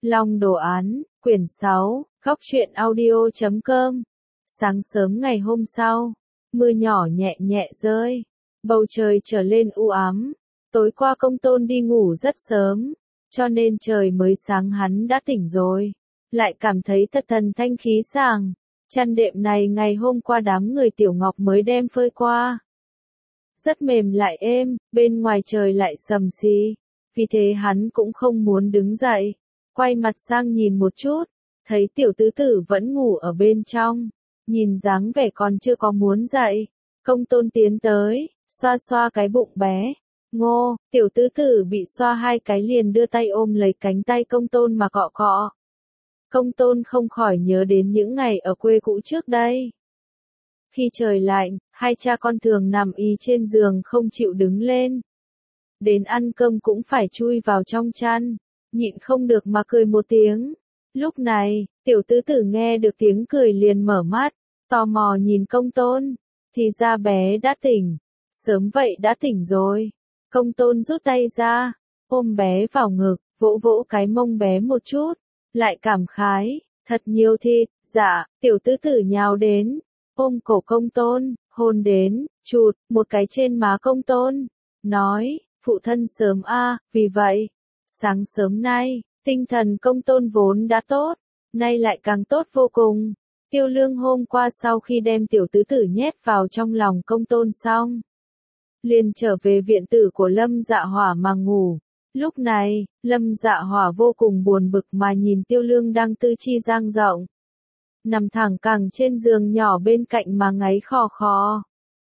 Long đồ án, quyển 6, góc truyện audio.com. Sáng sớm ngày hôm sau, mưa nhỏ nhẹ nhẹ rơi, bầu trời trở lên u ám. Tối qua Công Tôn đi ngủ rất sớm, cho nên trời mới sáng hắn đã tỉnh rồi, lại cảm thấy thật thần thanh khí sảng. Chăn đệm này ngày hôm qua đám người Tiểu Ngọc mới đem phơi qua, rất mềm lại êm, bên ngoài trời lại sầm xì, vì thế hắn cũng không muốn đứng dậy, quay mặt sang nhìn một chút, thấy tiểu tứ tử vẫn ngủ ở bên trong, nhìn dáng vẻ còn chưa có muốn dậy. Công Tôn tiến tới, xoa xoa cái bụng bé. Ngô, tiểu tứ tử bị xoa 2 cái liền đưa tay ôm lấy cánh tay Công Tôn mà cọ cọ. Công Tôn không khỏi nhớ đến những ngày ở quê cũ trước đây. Khi trời lạnh, hai cha con thường nằm y trên giường không chịu đứng lên. Đến ăn cơm cũng phải chui vào trong chăn, nhịn không được mà cười một tiếng. Lúc này, tiểu tứ tử nghe được tiếng cười liền mở mắt, tò mò nhìn Công Tôn, thì ra bé đã tỉnh, sớm vậy đã tỉnh rồi. Công Tôn rút tay ra, ôm bé vào ngực, vỗ vỗ cái mông bé một chút, lại cảm khái, thật nhiều thịt. Dạ, tiểu tứ tử nhào đến, ôm cổ Công Tôn, hôn đến, chụt một cái trên má Công Tôn, nói, phụ thân sớm a, vì vậy, sáng sớm nay, tinh thần Công Tôn vốn đã tốt, nay lại càng tốt vô cùng. Tiêu Lương hôm qua sau khi đem tiểu tứ tử nhét vào trong lòng Công Tôn xong, liền trở về viện tử của Lâm Dạ Hỏa mà ngủ. Lúc này, Lâm Dạ Hỏa vô cùng buồn bực mà nhìn Tiêu Lương đang tư chi dang rộng, nằm thẳng cẳng trên giường nhỏ bên cạnh mà ngáy khò khò.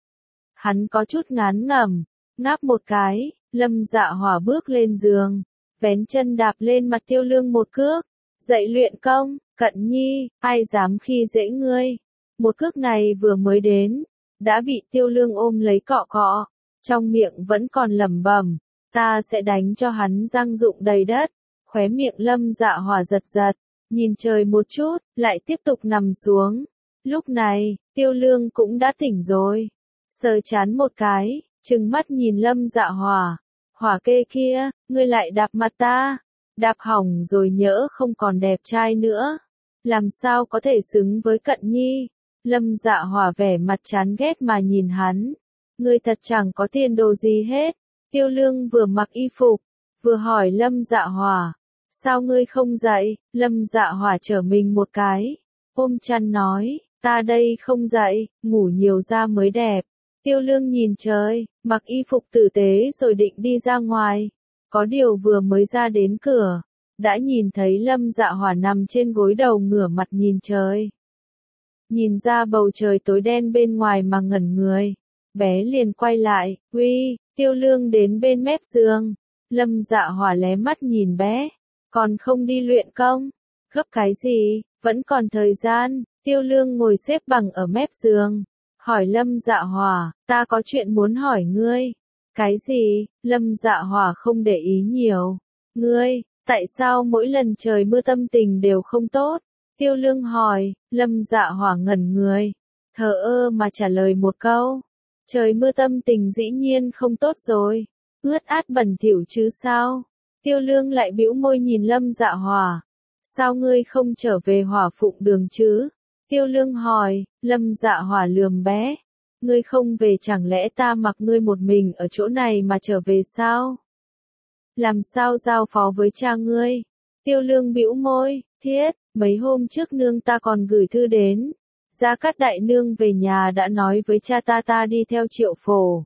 Hắn có chút ngán ngẩm, ngáp một cái, Lâm Dạ Hỏa bước lên giường, vén chân đạp lên mặt Tiêu Lương một cước, dậy luyện công, Cận Nhi, ai dám khi dễ ngươi. Một cước này vừa mới đến, đã bị Tiêu Lương ôm lấy cọ cọ, trong miệng vẫn còn lẩm bẩm, ta sẽ đánh cho hắn răng rụng đầy đất. Khóe miệng Lâm Dạ Hỏa giật giật, nhìn trời một chút, lại tiếp tục nằm xuống. Lúc này, Tiêu Lương cũng đã tỉnh rồi, sờ chán một cái, trừng mắt nhìn Lâm Dạ Hỏa. Hỏa kê kia, ngươi lại đạp mặt ta, đạp hỏng rồi nhỡ không còn đẹp trai nữa, làm sao có thể xứng với Cận Nhi. Lâm Dạ Hỏa vẻ mặt chán ghét mà nhìn hắn, ngươi thật chẳng có tiền đồ gì hết. Tiêu Lương vừa mặc y phục, vừa hỏi Lâm Dạ Hỏa, sao ngươi không dậy? Lâm Dạ Hỏa trở mình một cái, ôm chăn nói, ta đây không dậy, ngủ nhiều ra mới đẹp. Tiêu Lương nhìn trời, mặc y phục tử tế rồi định đi ra ngoài, có điều vừa mới ra đến cửa, đã nhìn thấy Lâm Dạ Hỏa nằm trên gối đầu ngửa mặt nhìn trời. Nhìn ra bầu trời tối đen bên ngoài mà ngẩn người, bé liền quay lại, uy. Tiêu Lương đến bên mép giường, Lâm Dạ Hỏa lé mắt nhìn bé, còn không đi luyện công, gấp cái gì, vẫn còn thời gian. Tiêu Lương ngồi xếp bằng ở mép giường, hỏi Lâm Dạ Hỏa, ta có chuyện muốn hỏi ngươi. Cái gì? Lâm Dạ Hỏa không để ý nhiều. Ngươi, tại sao mỗi lần trời mưa tâm tình đều không tốt? Tiêu Lương hỏi. Lâm Dạ Hỏa ngẩn người, thờ ơ mà trả lời một câu. Trời mưa tâm tình dĩ nhiên không tốt rồi, ướt át bẩn thỉu chứ sao? Tiêu Lương lại bĩu môi nhìn Lâm Dạ Hỏa. Sao ngươi không trở về Hỏa Phụng Đường chứ? Tiêu Lương hỏi. Lâm Dạ Hỏa lườm bé. Ngươi không về chẳng lẽ ta mặc ngươi một mình ở chỗ này mà trở về sao? Làm sao giao phó với cha ngươi? Tiêu Lương bĩu môi, thiết, mấy hôm trước nương ta còn gửi thư đến. Gia Cát đại nương về nhà đã nói với cha ta đi theo Triệu Phổ.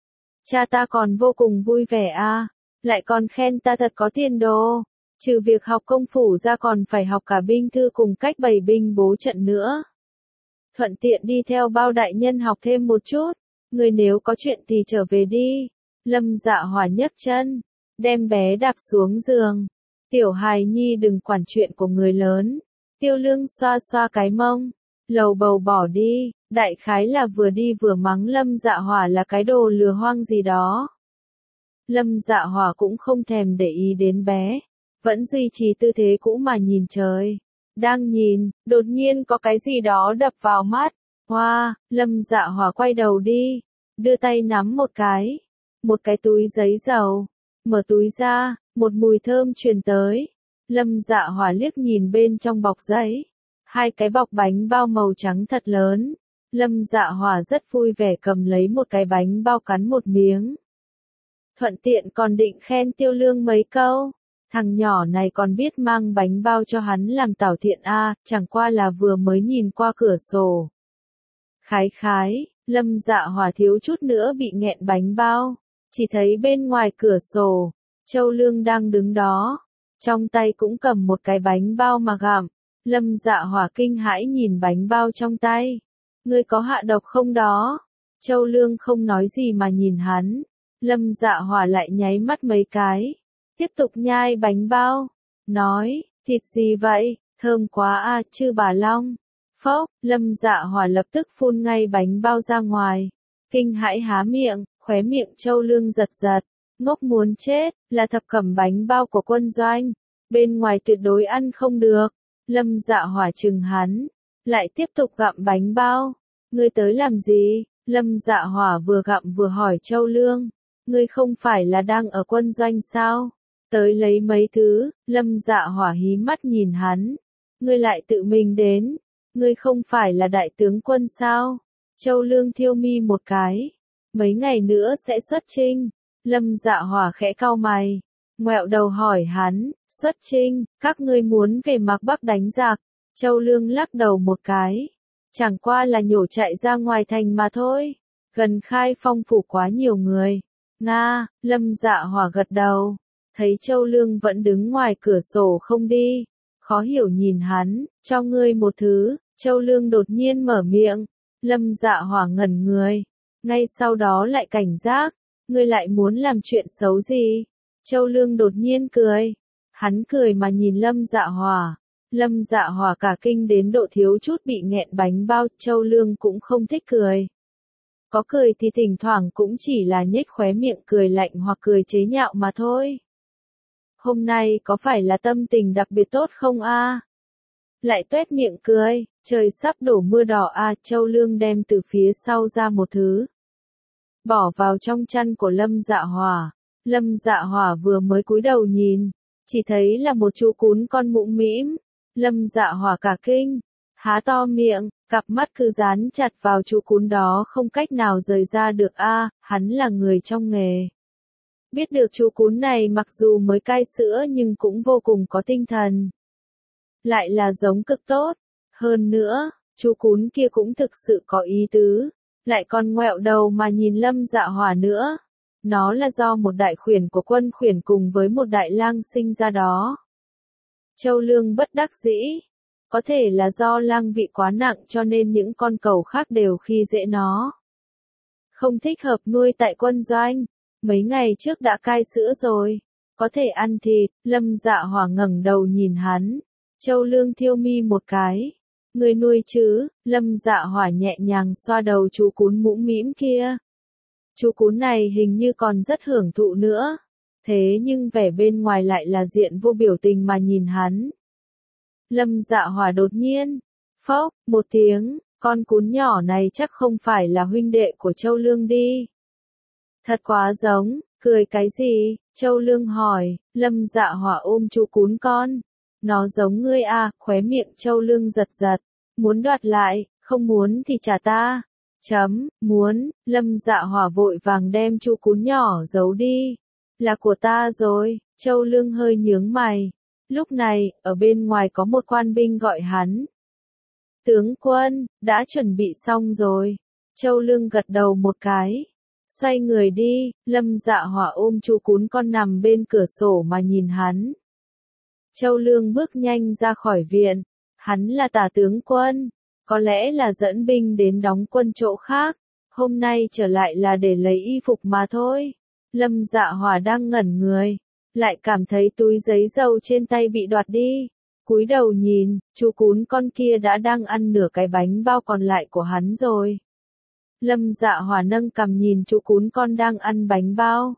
Cha ta còn vô cùng vui vẻ a, lại còn khen ta thật có tiền đồ, trừ việc học công phu ra còn phải học cả binh thư cùng cách bày binh bố trận nữa. Thuận tiện đi theo bao đại nhân học thêm một chút, người nếu có chuyện thì trở về đi. Lâm Dạ Hỏa nhấc chân, đem bé đạp xuống giường. Tiểu hài nhi đừng quản chuyện của người lớn. Tiêu Lương xoa xoa cái mông, lầu bầu bỏ đi, đại khái là vừa đi vừa mắng Lâm Dạ Hỏa là cái đồ lừa hoang gì đó. Lâm Dạ Hỏa cũng không thèm để ý đến bé, vẫn duy trì tư thế cũ mà nhìn trời. Đang nhìn, đột nhiên có cái gì đó đập vào mắt. Hoa, Lâm Dạ Hỏa quay đầu đi, đưa tay nắm một cái túi giấy dầu, mở túi ra, một mùi thơm truyền tới. Lâm Dạ Hỏa liếc nhìn bên trong bọc giấy. Hai cái bọc bánh bao màu trắng thật lớn. Lâm Dạ Hỏa rất vui vẻ cầm lấy một cái bánh bao cắn một miếng. Thuận tiện còn định khen Tiêu Lương mấy câu. Thằng nhỏ này còn biết mang bánh bao cho hắn làm tảo thiện a, chẳng qua là vừa mới nhìn qua cửa sổ. Khái khái, Lâm Dạ Hỏa thiếu chút nữa bị nghẹn bánh bao. Chỉ thấy bên ngoài cửa sổ, Châu Lương đang đứng đó. Trong tay cũng cầm một cái bánh bao mà gặm. Lâm Dạ Hỏa kinh hãi nhìn bánh bao trong tay. Ngươi có hạ độc không đó? Châu Lương không nói gì mà nhìn hắn. Lâm Dạ Hỏa lại nháy mắt mấy cái. Tiếp tục nhai bánh bao. Nói, thịt gì vậy? Thơm quá à, chư bà Long. Phốc, Lâm Dạ Hỏa lập tức phun ngay bánh bao ra ngoài. Kinh hãi há miệng, khóe miệng Châu Lương giật giật. Ngốc muốn chết, là thập cẩm bánh bao của quân doanh. Bên ngoài tuyệt đối ăn không được. Lâm Dạ Hỏa trừng hắn. Lại tiếp tục gặm bánh bao. Ngươi tới làm gì? Lâm Dạ Hỏa vừa gặm vừa hỏi Châu Lương. Ngươi không phải là đang ở quân doanh sao? Tới lấy mấy thứ. Lâm Dạ Hỏa hí mắt nhìn hắn. Ngươi lại tự mình đến. Ngươi không phải là đại tướng quân sao? Châu Lương thiêu mi một cái. Mấy ngày nữa sẽ xuất chinh. Lâm Dạ Hỏa khẽ cau mày. Ngoẹo đầu hỏi hắn, xuất chinh, các ngươi muốn về Mạc Bắc đánh giặc. Châu Lương lắc đầu một cái. Chẳng qua là nhổ chạy ra ngoài thành mà thôi. Gần Khai Phong phủ quá nhiều người. Nga, Lâm Dạ Hỏa gật đầu. Thấy Châu Lương vẫn đứng ngoài cửa sổ không đi. Khó hiểu nhìn hắn, cho ngươi một thứ. Châu Lương đột nhiên mở miệng. Lâm Dạ Hỏa ngẩn người. Ngay sau đó lại cảnh giác. Ngươi lại muốn làm chuyện xấu gì? Châu Lương đột nhiên cười. Hắn cười mà nhìn Lâm Dạ Hỏa. Lâm Dạ Hỏa cả kinh đến độ thiếu chút bị nghẹn bánh bao. Châu Lương cũng không thích cười. Có cười thì thỉnh thoảng cũng chỉ là nhếch khóe miệng cười lạnh hoặc cười chế nhạo mà thôi. Hôm nay có phải là tâm tình đặc biệt tốt không a? Lại tuét miệng cười, trời sắp đổ mưa đỏ a. Châu Lương đem từ phía sau ra một thứ. Bỏ vào trong chăn của Lâm Dạ Hỏa. Lâm Dạ Hỏa vừa mới cúi đầu nhìn, chỉ thấy là một chú cún con mũm mĩm. Lâm Dạ Hỏa cả kinh, há to miệng, cặp mắt cứ dán chặt vào chú cún đó không cách nào rời ra được a. Hắn là người trong nghề. Biết được chú cún này mặc dù mới cai sữa nhưng cũng vô cùng có tinh thần. Lại là giống cực tốt. Hơn nữa, chú cún kia cũng thực sự có ý tứ. Lại còn ngoẹo đầu mà nhìn Lâm Dạ Hỏa nữa. Nó là do một đại khuyển của quân khuyển cùng với một đại lang sinh ra đó. Châu Lương bất đắc dĩ. Có thể là do lang vị quá nặng cho nên những con cẩu khác đều khi dễ nó. Không thích hợp nuôi tại quân doanh. Mấy ngày trước đã cai sữa rồi. Có thể ăn thịt. Lâm Dạ Hỏa ngẩng đầu nhìn hắn. Châu Lương thiêu mi một cái. Người nuôi chứ? Lâm Dạ Hỏa nhẹ nhàng xoa đầu chú cún mũm mĩm kia. Chú cún này hình như còn rất hưởng thụ nữa. Thế nhưng vẻ bên ngoài lại là diện vô biểu tình mà nhìn hắn. Lâm Dạ Hỏa đột nhiên. Phốc, một tiếng, con cún nhỏ này chắc không phải là huynh đệ của Châu Lương đi. Thật quá giống, cười cái gì? Châu Lương hỏi. Lâm Dạ Hỏa ôm chú cún con. Nó giống ngươi à, khóe miệng Châu Lương giật giật. Muốn đoạt lại, không muốn thì trả ta. Muốn, Lâm Dạ Hỏa vội vàng đem chú cún nhỏ giấu đi. Là của ta rồi. Châu Lương hơi nhướng mày. Lúc này, ở bên ngoài có một quan binh gọi hắn. Tướng quân, đã chuẩn bị xong rồi. Châu Lương gật đầu một cái. Xoay người đi. Lâm Dạ Hỏa ôm chú cún con nằm bên cửa sổ mà nhìn hắn. Châu Lương bước nhanh ra khỏi viện. Hắn là Tả tướng quân. Có lẽ là dẫn binh đến đóng quân chỗ khác. Hôm nay trở lại là để lấy y phục mà thôi. Lâm Dạ Hỏa đang ngẩn người. Lại cảm thấy túi giấy dầu trên tay bị đoạt đi. Cúi đầu nhìn, chú cún con kia đã đang ăn nửa cái bánh bao còn lại của hắn rồi. Lâm Dạ Hỏa nâng cằm nhìn chú cún con đang ăn bánh bao.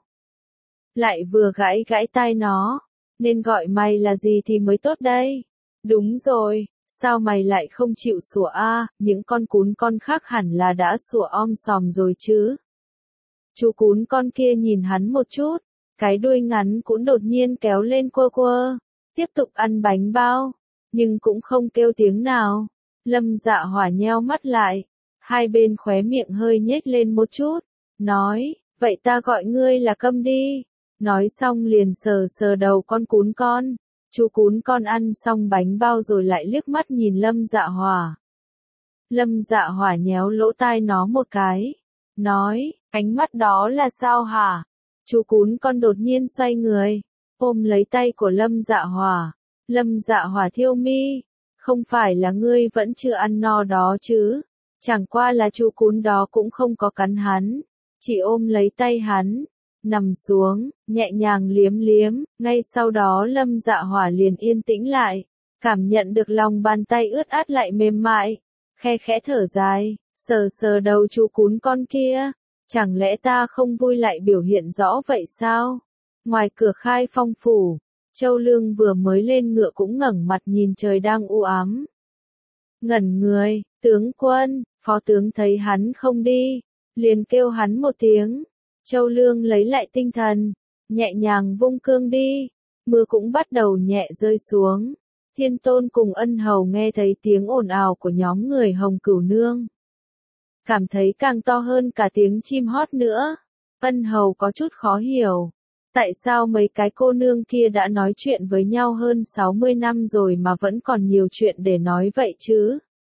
Lại vừa gãi gãi tai nó. Nên gọi mày là gì thì mới tốt đây? Đúng rồi, sao mày lại không chịu sủa a? Những con cún con khác hẳn là đã sủa om sòm rồi chứ. Chú cún con kia nhìn hắn một chút, cái đuôi ngắn cũng đột nhiên kéo lên quơ quơ. tiếp tục ăn bánh bao, nhưng cũng không kêu tiếng nào. Lâm Dạ Hỏa nheo mắt lại, hai bên khóe miệng hơi nhếch lên một chút, nói, vậy ta gọi ngươi là Câm đi. Nói xong liền sờ sờ đầu con cún con. Chú cún con ăn xong bánh bao rồi lại liếc mắt nhìn Lâm Dạ Hỏa. Lâm Dạ Hỏa nhéo lỗ tai nó một cái, nói, ánh mắt đó là sao hả? Chú cún con đột nhiên xoay người, ôm lấy tay của Lâm Dạ Hỏa. Lâm Dạ Hỏa thiêu mi, không phải là ngươi vẫn chưa ăn no đó chứ? Chẳng qua là chú cún đó cũng không có cắn hắn, chỉ ôm lấy tay hắn, nằm xuống, nhẹ nhàng liếm liếm, ngay sau đó Lâm Dạ Hỏa liền yên tĩnh lại, cảm nhận được lòng bàn tay ướt át lại mềm mại, khe khẽ thở dài, sờ sờ đầu chú cún con kia, chẳng lẽ ta không vui lại biểu hiện rõ vậy sao? Ngoài cửa Khai Phong phủ, Châu Lương vừa mới lên ngựa cũng ngẩng mặt nhìn trời đang u ám. Ngẩn người, tướng quân, phó tướng thấy hắn không đi, liền kêu hắn một tiếng. Châu Lương lấy lại tinh thần, nhẹ nhàng vung cương đi, mưa cũng bắt đầu nhẹ rơi xuống. Thiên Tôn cùng Ân Hầu nghe thấy tiếng ồn ào của nhóm người Hồng Cửu Nương, cảm thấy càng to hơn cả tiếng chim hót nữa. Ân Hầu có chút khó hiểu, tại sao mấy cái cô nương kia đã nói chuyện với nhau hơn 60 năm rồi mà vẫn còn nhiều chuyện để nói vậy chứ?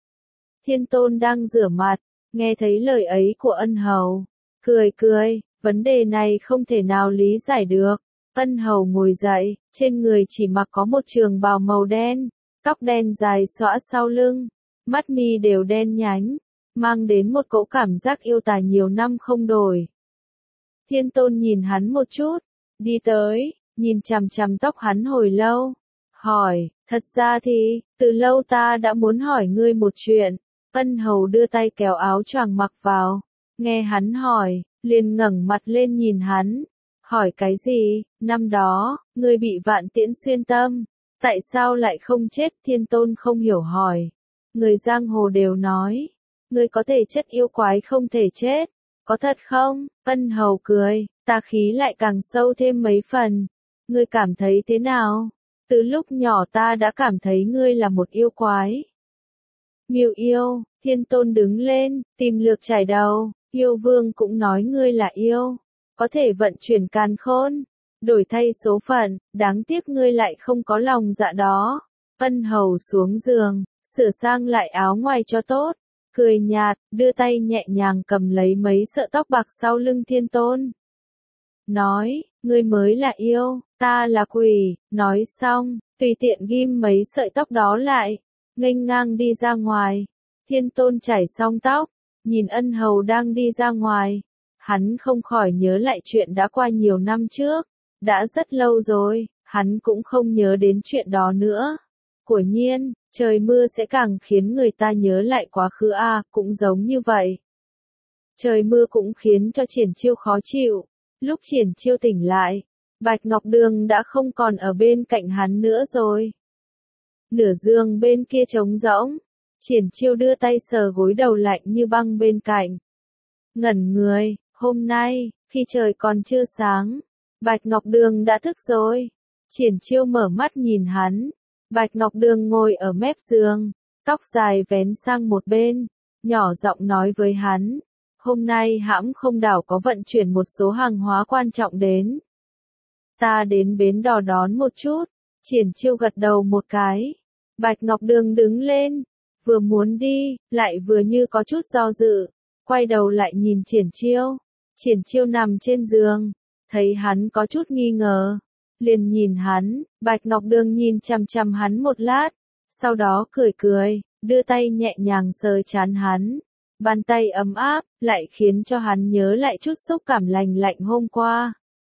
Thiên Tôn đang rửa mặt, nghe thấy lời ấy của Ân Hầu, cười cười, vấn đề này không thể nào lý giải được. Ân Hầu ngồi dậy, trên người chỉ mặc có một trường bào màu đen, tóc đen dài xõa sau lưng, mắt mi đều đen nhánh, mang đến một cỗ cảm giác yêu tà nhiều năm không đổi. Thiên Tôn nhìn hắn một chút, đi tới, nhìn chằm chằm tóc hắn hồi lâu, hỏi, thật ra thì, từ lâu ta đã muốn hỏi ngươi một chuyện. Ân Hầu đưa tay kéo áo choàng mặc vào, nghe hắn hỏi, liền ngẩng mặt lên nhìn hắn, hỏi cái gì? Năm đó, ngươi bị vạn tiễn xuyên tâm, tại sao lại không chết? Thiên Tôn không hiểu hỏi. Người giang hồ đều nói, ngươi có thể chất yêu quái không thể chết, có thật không? Ân Hầu cười, tà khí lại càng sâu thêm mấy phần. Ngươi cảm thấy thế nào? Từ lúc nhỏ ta đã cảm thấy ngươi là một yêu quái. Miêu yêu, Thiên Tôn đứng lên, tìm lược trải đầu, yêu vương cũng nói ngươi là yêu, có thể vận chuyển càn khôn, đổi thay số phận, đáng tiếc ngươi lại không có lòng dạ đó. Ân Hầu xuống giường, sửa sang lại áo ngoài cho tốt, cười nhạt, đưa tay nhẹ nhàng cầm lấy mấy sợi tóc bạc sau lưng Thiên Tôn. Nói, ngươi mới là yêu, ta là quỷ, nói xong, tùy tiện ghim mấy sợi tóc đó lại, nghênh ngang đi ra ngoài. Thiên Tôn chải xong tóc, nhìn Ân Hầu đang đi ra ngoài, hắn không khỏi nhớ lại chuyện đã qua nhiều năm trước, đã rất lâu rồi, hắn cũng không nhớ đến chuyện đó nữa. Quả nhiên, trời mưa sẽ càng khiến người ta nhớ lại quá khứ cũng giống như vậy. Trời mưa cũng khiến cho Triển Chiêu khó chịu, lúc Triển Chiêu tỉnh lại, Bạch Ngọc Đường đã không còn ở bên cạnh hắn nữa rồi. Nửa giường bên kia trống rỗng, Triển Chiêu đưa tay sờ gối đầu lạnh như băng bên cạnh. Ngẩn người, hôm nay, khi trời còn chưa sáng, Bạch Ngọc Đường đã thức rồi. Triển Chiêu mở mắt nhìn hắn, Bạch Ngọc Đường ngồi ở mép giường, tóc dài vén sang một bên, nhỏ giọng nói với hắn, hôm nay hãng không đảo có vận chuyển một số hàng hóa quan trọng đến. Ta đến bến đò đón một chút. Triển Chiêu gật đầu một cái. Bạch Ngọc Đường đứng lên, vừa muốn đi, lại vừa như có chút do dự, quay đầu lại nhìn Triển Chiêu. Triển Chiêu nằm trên giường, thấy hắn có chút nghi ngờ, liền nhìn hắn. Bạch Ngọc Đường nhìn chằm chằm hắn một lát, sau đó cười cười, đưa tay nhẹ nhàng sờ trán hắn. Bàn tay ấm áp, lại khiến cho hắn nhớ lại chút xúc cảm lành lạnh hôm qua.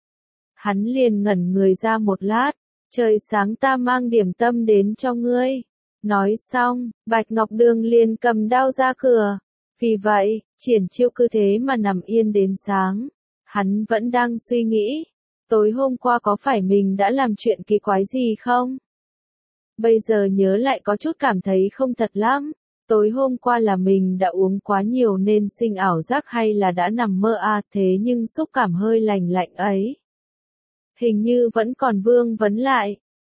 Hắn liền ngẩn người ra một lát, trời sáng ta mang điểm tâm đến cho ngươi. Nói xong, Bạch Ngọc Đường liền cầm đao ra cửa. Vì vậy, Triển Chiêu cứ thế mà nằm yên đến sáng. Hắn vẫn đang suy nghĩ, tối hôm qua có phải mình đã làm chuyện kỳ quái gì không? Bây giờ nhớ lại có chút cảm thấy không thật lắm. Tối hôm qua là mình đã uống quá nhiều nên sinh ảo giác hay là đã nằm mơ thế nhưng xúc cảm hơi lành lạnh ấy. Hình như vẫn còn vương vấn lại.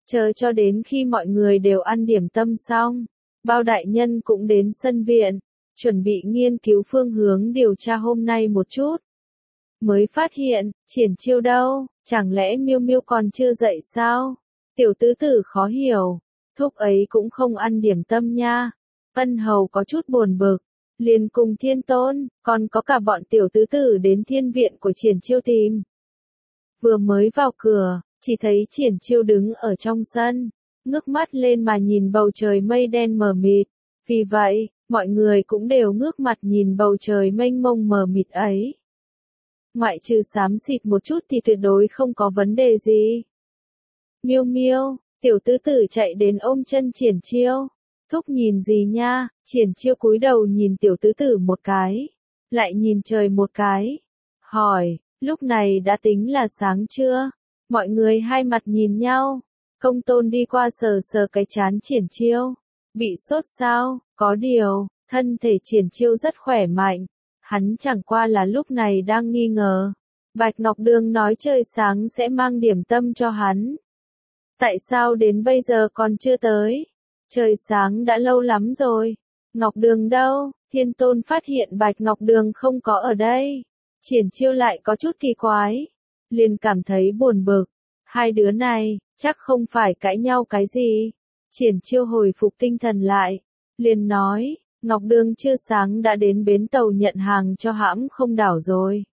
Chờ cho đến khi mọi người đều ăn điểm tâm xong, Bao đại nhân cũng đến sân viện, chuẩn bị nghiên cứu phương hướng điều tra hôm nay một chút. Mới phát hiện, Triển Chiêu đâu, chẳng lẽ Miêu Miêu còn chưa dậy sao? Tiểu tứ tử khó hiểu, thúc ấy cũng không ăn điểm tâm nha. Ân Hầu có chút buồn bực, liền cùng Thiên Tôn, còn có cả bọn tiểu tứ tử đến thiên viện của Triển Chiêu tìm. Vừa mới vào cửa, chỉ thấy Triển Chiêu đứng ở trong sân, ngước mắt lên mà nhìn bầu trời mây đen mờ mịt. Vì vậy, mọi người cũng đều ngước mặt nhìn bầu trời mênh mông mờ mịt ấy. Ngoại trừ xám xịt một chút thì tuyệt đối không có vấn đề gì. Miêu Miêu, tiểu tứ tử chạy đến ôm chân Triển Chiêu. Thúc nhìn gì nha? Triển Chiêu cúi đầu nhìn tiểu tứ tử một cái, lại nhìn trời một cái. Hỏi, lúc này đã tính là sáng chưa? Mọi người hai mặt nhìn nhau. Công Tôn đi qua sờ sờ cái trán Triển Chiêu. Bị sốt sao? Có điều, thân thể Triển Chiêu rất khỏe mạnh. Hắn chẳng qua là lúc này đang nghi ngờ. Bạch Ngọc Đường nói trời sáng sẽ mang điểm tâm cho hắn. Tại sao đến bây giờ còn chưa tới? Trời sáng đã lâu lắm rồi. Ngọc Đường đâu? Thiên Tôn phát hiện Bạch Ngọc Đường không có ở đây. Triển Chiêu lại có chút kỳ quái. Liền cảm thấy buồn bực. Hai đứa này, chắc không phải cãi nhau cái gì. Triển Chiêu hồi phục tinh thần lại. Liền nói, Ngọc Đường chưa sáng đã đến bến tàu nhận hàng cho hãm không đảo rồi.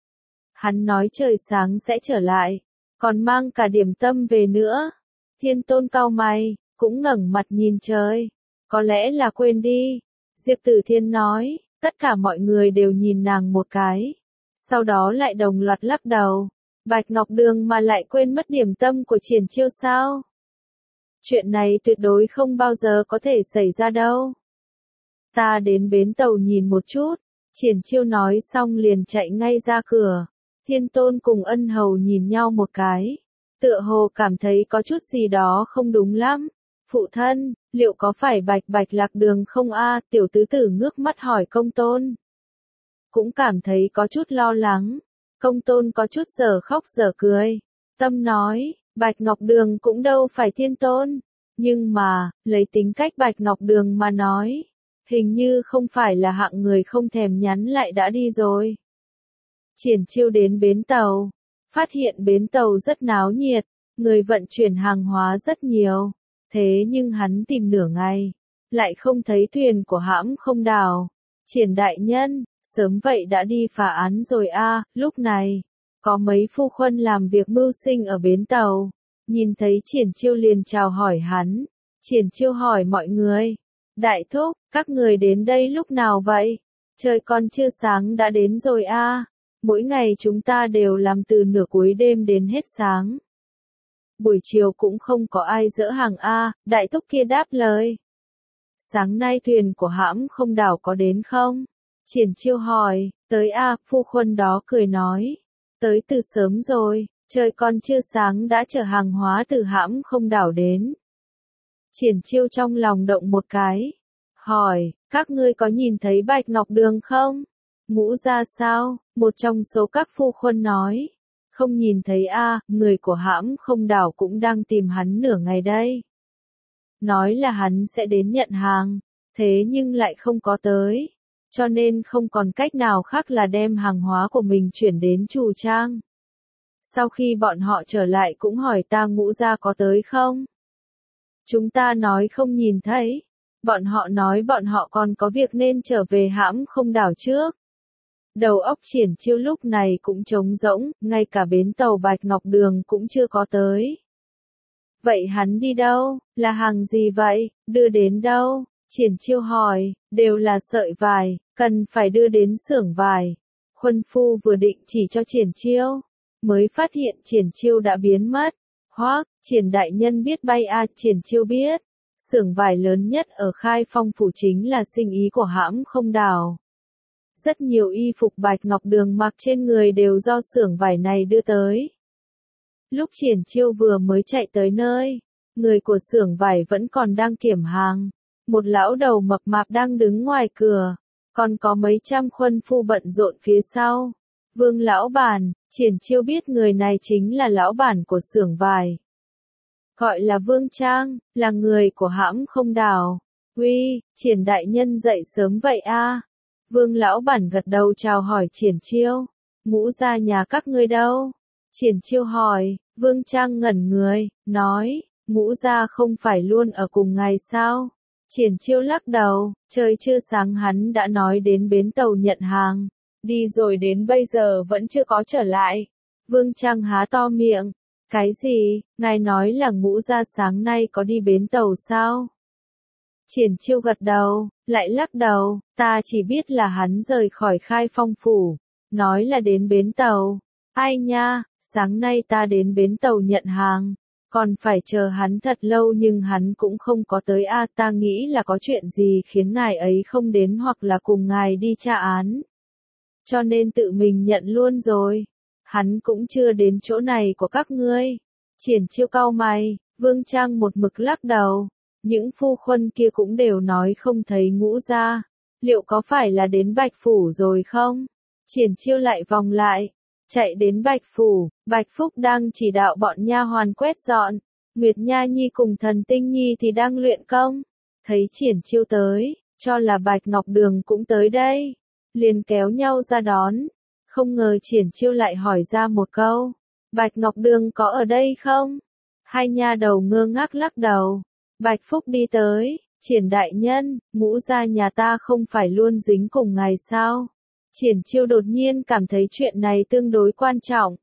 Hắn nói trời sáng sẽ trở lại, còn mang cả điểm tâm về nữa. Thiên Tôn cau mày, cũng ngẩng mặt nhìn trời. Có lẽ là quên đi. Diệp Tử Thiên nói, tất cả mọi người đều nhìn nàng một cái. Sau đó lại đồng loạt lắc đầu. Bạch Ngọc Đường mà lại quên mất điểm tâm của Triển Chiêu sao? Chuyện này tuyệt đối không bao giờ có thể xảy ra đâu. Ta đến bến tàu nhìn một chút. Triển Chiêu nói xong liền chạy ngay ra cửa. Thiên Tôn cùng Ân Hầu nhìn nhau một cái. Tựa hồ cảm thấy có chút gì đó không đúng lắm. Phụ thân, liệu có phải Bạch lạc đường không a? Tiểu tứ tử ngước mắt hỏi Công Tôn. Cũng cảm thấy có chút lo lắng. Công Tôn có chút dở khóc dở cười. Tâm nói, Bạch Ngọc Đường cũng đâu phải Thiên Tôn. Nhưng mà, lấy tính cách Bạch Ngọc Đường mà nói, hình như không phải là hạng người không thèm nhắn lại đã đi rồi. Triển Chiêu đến bến tàu, phát hiện bến tàu rất náo nhiệt, người vận chuyển hàng hóa rất nhiều. Thế nhưng hắn tìm nửa ngày, lại không thấy thuyền của hãm không đảo. Triển đại nhân, sớm vậy đã đi phá án rồi a. Lúc này, có mấy phu khuân làm việc mưu sinh ở bến tàu, nhìn thấy Triển Chiêu liền chào hỏi hắn. Triển Chiêu hỏi mọi người, đại thúc, các người đến đây lúc nào vậy? Trời còn chưa sáng đã đến rồi a. Mỗi ngày chúng ta đều làm từ nửa cuối đêm đến hết sáng. Buổi chiều cũng không có ai dỡ hàng a. Đại thúc kia đáp lời. Sáng nay thuyền của hãm không đảo có đến không? Triển Chiêu hỏi, tới a. Phu khuân đó cười nói, tới từ sớm rồi, trời còn chưa sáng đã chở hàng hóa từ hãm không đảo đến. Triển Chiêu trong lòng động một cái, hỏi, các ngươi có nhìn thấy Bạch Ngọc Đường không? Ngũ ra sao? Một trong số các phu khuân nói, không nhìn thấy a. Người của hãm không đảo cũng đang tìm hắn nửa ngày đây. Nói là hắn sẽ đến nhận hàng, thế nhưng lại không có tới. Cho nên không còn cách nào khác là đem hàng hóa của mình chuyển đến Trù Trang. Sau khi bọn họ trở lại cũng hỏi ta Ngũ gia có tới không? Chúng ta nói không nhìn thấy. Bọn họ nói bọn họ còn có việc nên trở về hãm không đảo trước. Đầu óc Triển Chiêu lúc này cũng trống rỗng, ngay cả bến tàu Bạch Ngọc Đường cũng chưa có tới. Vậy hắn đi đâu? Là hàng gì vậy? Đưa đến đâu? Triển Chiêu hỏi, đều là sợi vải, cần phải đưa đến xưởng vải. Khuân phu vừa định chỉ cho Triển Chiêu, mới phát hiện Triển Chiêu đã biến mất. Hoắc, Triển đại nhân biết bay a? Triển Chiêu biết. Xưởng vải lớn nhất ở Khai Phong phủ chính là sinh ý của hãm không đảo. Rất nhiều y phục Bạch Ngọc Đường mặc trên người đều do xưởng vải này đưa tới. Lúc Triển Chiêu vừa mới chạy tới nơi, người của xưởng vải vẫn còn đang kiểm hàng. Một lão đầu mập mạp đang đứng ngoài cửa, còn có mấy trăm khuân phu bận rộn phía sau. Vương lão bản, Triển Chiêu biết người này chính là lão bản của xưởng vải. Gọi là Vương Trang, là người của hãm không đảo. Uy, Triển đại nhân dậy sớm vậy a? Vương lão bản gật đầu chào hỏi Triển Chiêu. Ngũ gia nhà các ngươi đâu? Triển Chiêu hỏi. Vương Trang ngẩn người, nói, Ngũ gia không phải luôn ở cùng ngài sao? Triển Chiêu lắc đầu, trời chưa sáng hắn đã nói đến bến tàu nhận hàng, đi rồi đến bây giờ vẫn chưa có trở lại. Vương Trang há to miệng, cái gì, ngài nói là Ngũ gia sáng nay có đi bến tàu sao? Triển Chiêu gật đầu, lại lắc đầu, ta chỉ biết là hắn rời khỏi Khai Phong phủ, nói là đến bến tàu. Ai nha, sáng nay ta đến bến tàu nhận hàng, còn phải chờ hắn thật lâu nhưng hắn cũng không có tới a, ta nghĩ là có chuyện gì khiến ngài ấy không đến hoặc là cùng ngài đi tra án. Cho nên tự mình nhận luôn rồi. Hắn cũng chưa đến chỗ này của các ngươi. Triển Chiêu cau mày, Vương Trang một mực lắc đầu. Những phu khuân kia cũng đều nói không thấy Ngũ gia. Liệu có phải là đến Bạch Phủ rồi không? Triển Chiêu lại vòng lại. Chạy đến Bạch Phủ, Bạch Phúc đang chỉ đạo bọn nha hoàn quét dọn. Nguyệt Nha Nhi cùng Thần Tinh Nhi thì đang luyện công. Thấy Triển Chiêu tới, cho là Bạch Ngọc Đường cũng tới đây. Liền kéo nhau ra đón. Không ngờ Triển Chiêu lại hỏi ra một câu. Bạch Ngọc Đường có ở đây không? Hai nha đầu ngơ ngác lắc đầu. Bạch Phúc đi tới, Triển đại nhân, Ngũ gia nhà ta không phải luôn dính cùng ngài sao? Triển Chiêu đột nhiên cảm thấy chuyện này tương đối quan trọng.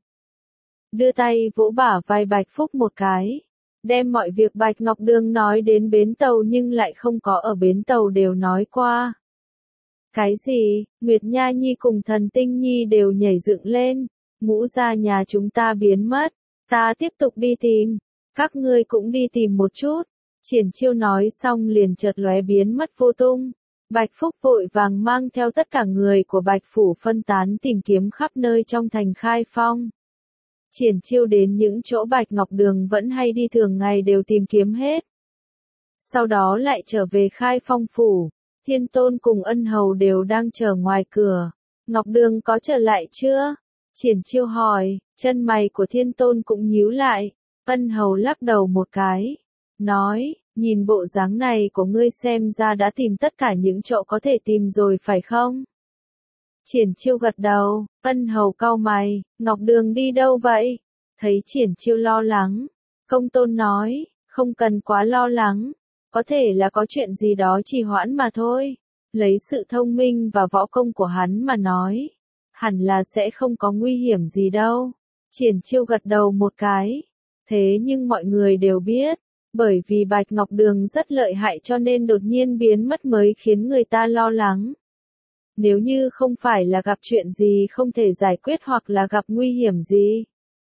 Đưa tay vỗ bả vai Bạch Phúc một cái. Đem mọi việc Bạch Ngọc Đường nói đến bến tàu nhưng lại không có ở bến tàu đều nói qua. Cái gì, Nguyệt Nha Nhi cùng Thần Tinh Nhi đều nhảy dựng lên. Ngũ gia nhà chúng ta biến mất. Ta tiếp tục đi tìm. Các ngươi cũng đi tìm một chút. Triển Chiêu nói xong liền chợt lóe biến mất vô tung. Bạch Phúc vội vàng mang theo tất cả người của Bạch Phủ phân tán tìm kiếm khắp nơi trong thành Khai Phong. Triển Chiêu đến những chỗ Bạch Ngọc Đường vẫn hay đi thường ngày đều tìm kiếm hết. Sau đó lại trở về Khai Phong Phủ. Thiên Tôn cùng Ân Hầu đều đang chờ ngoài cửa. Ngọc Đường có trở lại chưa? Triển Chiêu hỏi, chân mày của Thiên Tôn cũng nhíu lại. Ân Hầu lắc đầu một cái. Nói, nhìn bộ dáng này của ngươi xem ra đã tìm tất cả những chỗ có thể tìm rồi phải không? Triển Chiêu gật đầu, Ân Hầu cau mày, Ngọc Đường đi đâu vậy? Thấy Triển Chiêu lo lắng, Công Tôn nói, không cần quá lo lắng, có thể là có chuyện gì đó trì hoãn mà thôi. Lấy sự thông minh và võ công của hắn mà nói, hẳn là sẽ không có nguy hiểm gì đâu. Triển Chiêu gật đầu một cái, thế nhưng mọi người đều biết, bởi vì Bạch Ngọc Đường rất lợi hại cho nên đột nhiên biến mất mới khiến người ta lo lắng. Nếu như không phải là gặp chuyện gì không thể giải quyết hoặc là gặp nguy hiểm gì,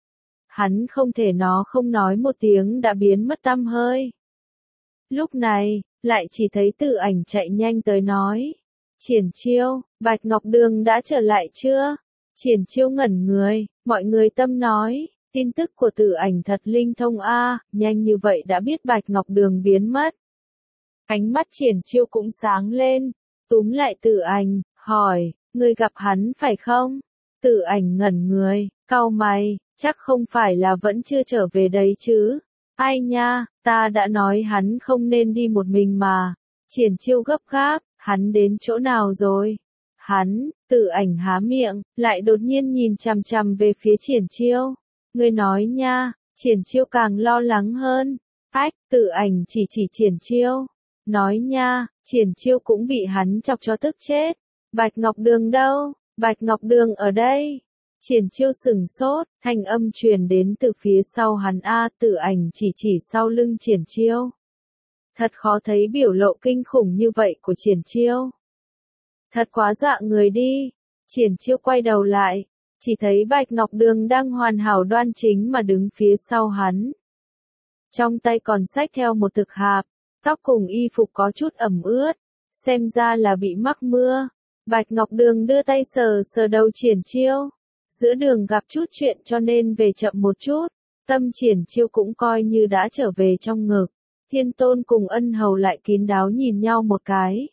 hắn không thể nó không nói một tiếng đã biến mất tăm hơi. Lúc này, lại chỉ thấy Tử Ảnh chạy nhanh tới nói. Triển Chiêu, Bạch Ngọc Đường đã trở lại chưa? Triển Chiêu ngẩn người, mọi người tâm nói. Tin tức của Tử Ảnh thật linh thông a, nhanh như vậy đã biết Bạch Ngọc Đường biến mất. Ánh mắt Triển Chiêu cũng sáng lên, túm lại Tử Ảnh, hỏi, ngươi gặp hắn phải không? Tử Ảnh ngẩn người, cau mày, chắc không phải là vẫn chưa trở về đấy chứ? Ai nha, ta đã nói hắn không nên đi một mình mà. Triển Chiêu gấp gáp, hắn đến chỗ nào rồi? Hắn, Tử Ảnh há miệng, lại đột nhiên nhìn chằm chằm về phía Triển Chiêu. Ngươi nói nha, Triển Chiêu càng lo lắng hơn. Ách, Tử Ảnh chỉ Triển Chiêu. Nói nha, Triển Chiêu cũng bị hắn chọc cho tức chết. Bạch Ngọc Đường đâu? Bạch Ngọc Đường ở đây. Triển Chiêu sừng sốt, thanh âm truyền đến từ phía sau hắn a, Tử Ảnh chỉ sau lưng Triển Chiêu. Thật khó thấy biểu lộ kinh khủng như vậy của Triển Chiêu. Thật quá dọa người đi. Triển Chiêu quay đầu lại, chỉ thấy Bạch Ngọc Đường đang hoàn hảo đoan chính mà đứng phía sau hắn. Trong tay còn xách theo một thực hạp, tóc cùng y phục có chút ẩm ướt, xem ra là bị mắc mưa. Bạch Ngọc Đường đưa tay sờ sờ đầu Triển Chiêu. Giữa đường gặp chút chuyện cho nên về chậm một chút, tâm Triển Chiêu cũng coi như đã trở về trong ngực. Thiên Tôn cùng Ân Hầu lại kín đáo nhìn nhau một cái.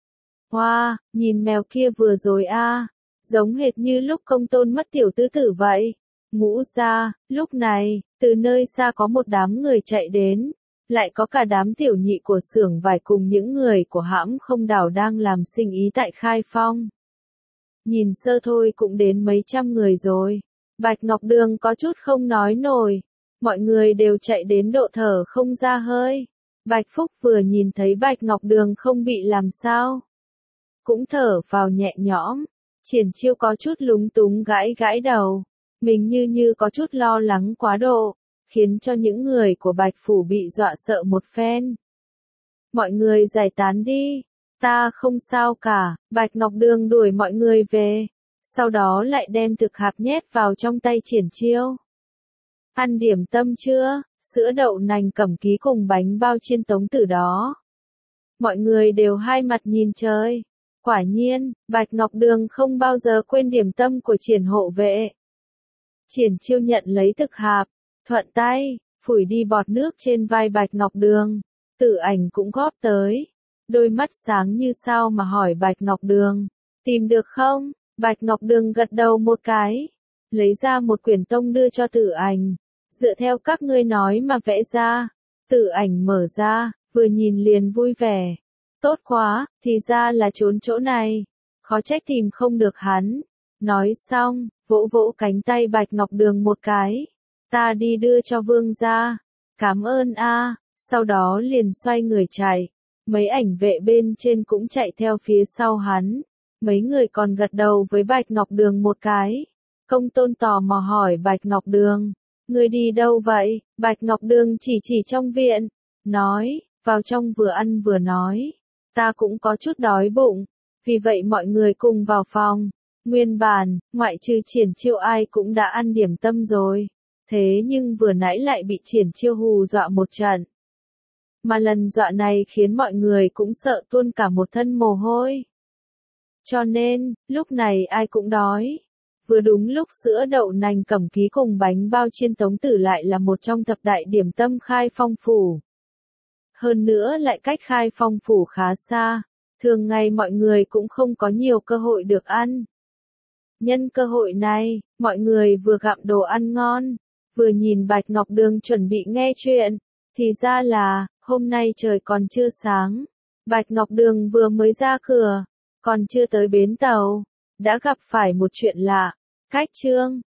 Hoa, nhìn mèo kia vừa rồi a, giống hệt như lúc Công Tôn mất tiểu tứ tử vậy. Ngũ gia, lúc này, từ nơi xa có một đám người chạy đến, lại có cả đám tiểu nhị của xưởng vải cùng những người của hãng không đảo đang làm sinh ý tại Khai Phong. Nhìn sơ thôi cũng đến mấy trăm người rồi. Bạch Ngọc Đường có chút không nói nổi. Mọi người đều chạy đến độ thở không ra hơi. Bạch Phúc vừa nhìn thấy Bạch Ngọc Đường không bị làm sao, cũng thở vào nhẹ nhõm. Triển Chiêu có chút lúng túng gãi gãi đầu. Mình như có chút lo lắng quá độ, khiến cho những người của Bạch Phủ bị dọa sợ một phen. Mọi người giải tán đi. Ta không sao cả. Bạch Ngọc Đường đuổi mọi người về. Sau đó lại đem thực hạp nhét vào trong tay Triển Chiêu. Ăn điểm tâm chưa? Sữa đậu nành cẩm ký cùng bánh bao chiên Tống Tử đó. Mọi người đều hai mặt nhìn trời. Quả nhiên, Bạch Ngọc Đường không bao giờ quên điểm tâm của Triển hộ vệ. Triển Chiêu nhận lấy thực hạp, thuận tay, phủi đi bọt nước trên vai Bạch Ngọc Đường. Tử Ảnh cũng góp tới. Đôi mắt sáng như sao mà hỏi Bạch Ngọc Đường. Tìm được không? Bạch Ngọc Đường gật đầu một cái. Lấy ra một quyển tông đưa cho Tử Ảnh. Dựa theo các ngươi nói mà vẽ ra. Tử Ảnh mở ra, vừa nhìn liền vui vẻ. Tốt quá, thì ra là trốn chỗ này. Khó trách tìm không được hắn. Nói xong, vỗ vỗ cánh tay Bạch Ngọc Đường một cái. Ta đi đưa cho vương gia. Cảm ơn a. Sau đó liền xoay người chạy. Mấy ảnh vệ bên trên cũng chạy theo phía sau hắn. Mấy người còn gật đầu với Bạch Ngọc Đường một cái. Công tôn tò mò hỏi Bạch Ngọc Đường. Ngươi đi đâu vậy? Bạch Ngọc Đường chỉ trong viện. Nói, vào trong vừa ăn vừa nói. Ta cũng có chút đói bụng. Vì vậy mọi người cùng vào phòng. Nguyên bản, ngoại trừ Triển Chiêu ai cũng đã ăn điểm tâm rồi. Thế nhưng vừa nãy lại bị Triển Chiêu hù dọa một trận. Mà lần dọa này khiến mọi người cũng sợ tuôn cả một thân mồ hôi. Cho nên, lúc này ai cũng đói. Vừa đúng lúc sữa đậu nành cẩm ký cùng bánh bao chiên Tống Tử lại là một trong thập đại điểm tâm Khai Phong phủ. Hơn nữa lại cách Khai Phong phủ khá xa, thường ngày mọi người cũng không có nhiều cơ hội được ăn. Nhân cơ hội này, mọi người vừa gặm đồ ăn ngon, vừa nhìn Bạch Ngọc Đường chuẩn bị nghe chuyện, thì ra là, hôm nay trời còn chưa sáng. Bạch Ngọc Đường vừa mới ra cửa, còn chưa tới bến tàu, đã gặp phải một chuyện lạ. Cách chương